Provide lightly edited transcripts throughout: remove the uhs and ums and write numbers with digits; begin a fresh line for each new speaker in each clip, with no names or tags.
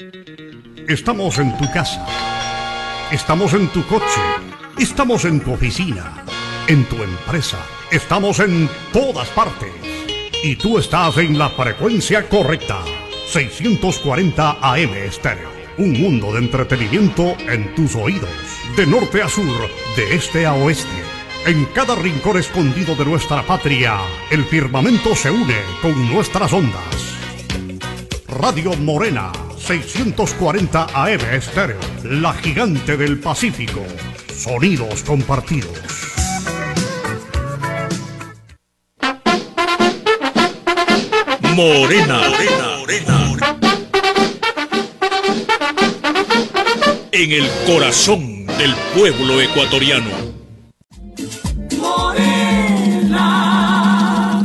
Estamos en tu casa, estamos en tu coche, estamos en tu oficina, en tu empresa, estamos en todas partes. Y tú estás en la frecuencia correcta. 640 AM Estéreo. Un mundo de entretenimiento en tus oídos. De norte a sur, de este a oeste. En cada rincón escondido de nuestra patria, el firmamento se une con nuestras ondas. Radio Morena, 640 AM Estéreo. La gigante del Pacífico. Sonidos compartidos.
Morena, en el corazón del pueblo ecuatoriano.
Morena,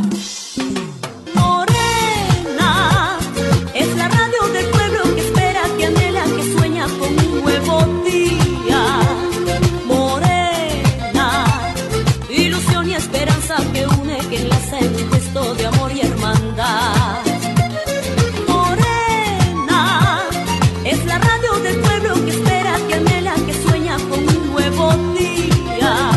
Morena, es la radio del pueblo que espera, que anhela, que sueña con un nuevo día. Morena, ilusión y esperanza que une, que enlaza en un gesto de amor y hermandad. Morena, es la radio del pueblo que espera, que anhela, que sueña con un nuevo día.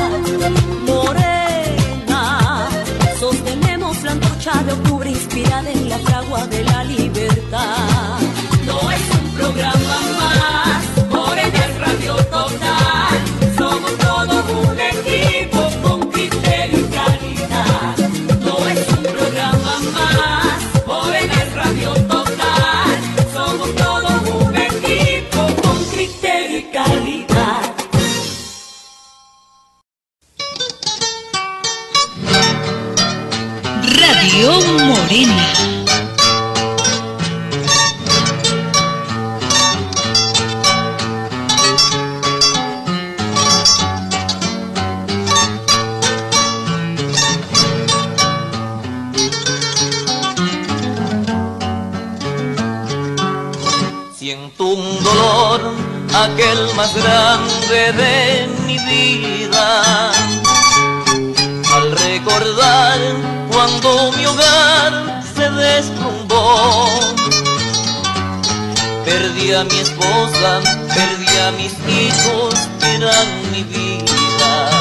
Morena, sostenemos la antorcha de octubre inspirada en la fragua de la libertad. No es un programa más, Morena es radio total. Somos todos un equipo con criterio y calidad. No es un programa más, Morena es radio total. Somos todos un equipo con criterio y calidad.
Radio Morena.
Siento un dolor, aquel más grande de mi vida, al recordar cuando mi hogar se desrumbó. Perdí a mi esposa, perdí a mis hijos, que eran mi vida.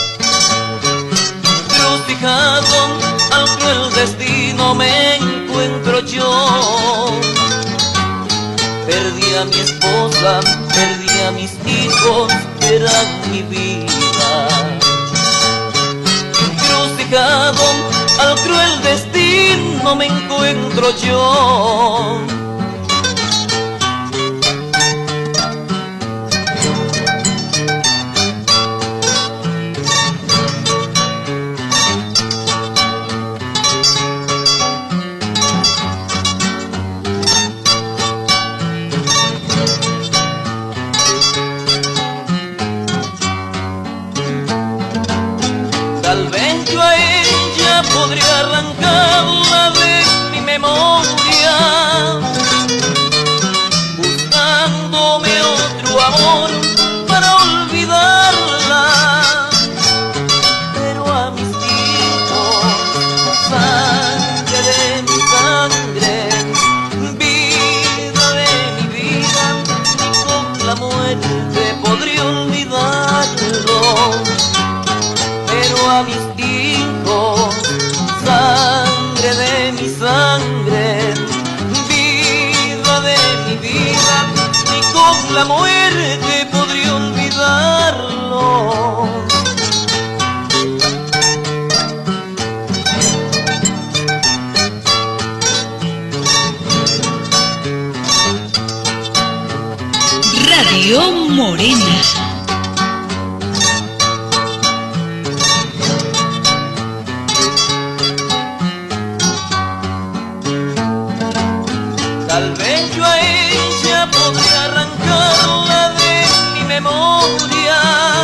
Crucificado al cruel destino me encuentro yo. Perdí a mi esposa, perdí a mis hijos, que eran mi vida. Crucificado al cruel destino me encuentro yo. Tal vez yo a ella podría arrancarla de mi memoria, buscándome otro amor para olvidarla. Pero a mis hijos, sangre de mi sangre, vida de mi vida, ni con la muerte podría olvidarlo. Pero a mis hijos, sangre de mi sangre, vida de mi vida, ni con la muerte podría olvidarlo.
Radio Morena.
Tal vez yo a ella podría arrancarla de mi memoria,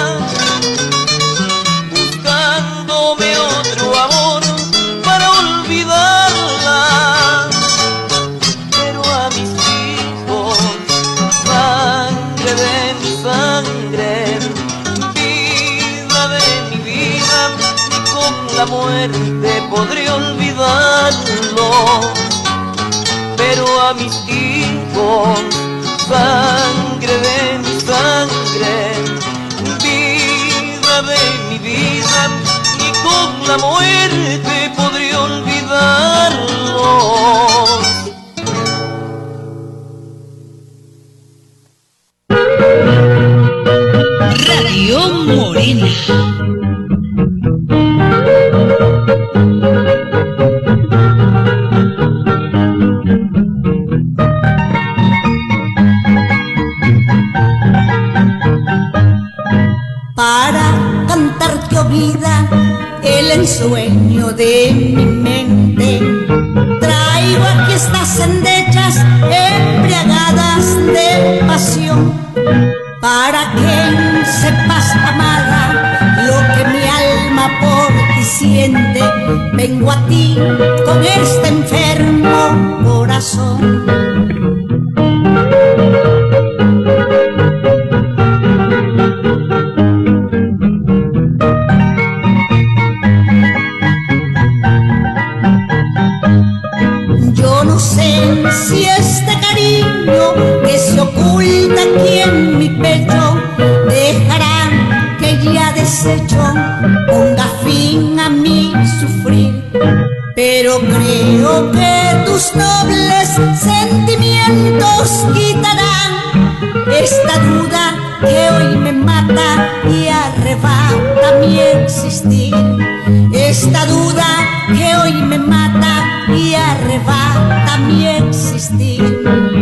buscándome otro amor para olvidarla. Pero a mis hijos, sangre de mi sangre, vida de mi vida, ni con la muerte podría olvidarlo. Pero a mis hijos,
Morena.
Para cantarte, oh vida, el ensueño de mi mente. Traigo aquí estas endechas embriagadas de pasión, para que sepas, amada, lo que mi alma por ti siente. Vengo a ti con este enfermo corazón. Yo no sé si este cariño que se oculta aquí en mi pecho dejará que ya deshecho ponga fin a mi sufrir, pero creo que tus nobles sentimientos quitarán esta duda que hoy me mata y arrebata mi existir. Esta duda que hoy me mata y arrebata mi existir.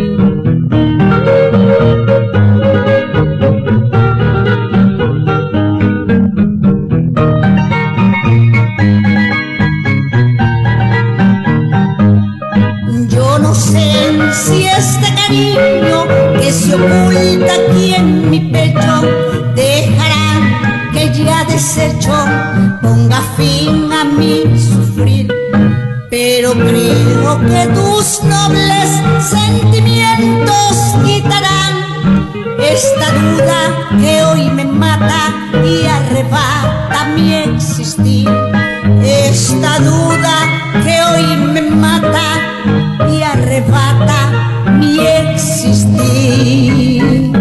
Yo no sé si este cariño que se oculta aquí en mi pecho dejará que ya deshecho ponga fin a mi sufrir, pero creo que tus nobles sentimientos quitarán esta duda que hoy me mata y arrebata mi existir. Esta duda que hoy me mata y arrebata mi existir.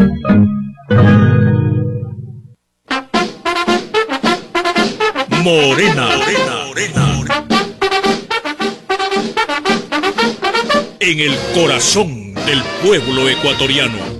Morena. En el corazón del pueblo ecuatoriano.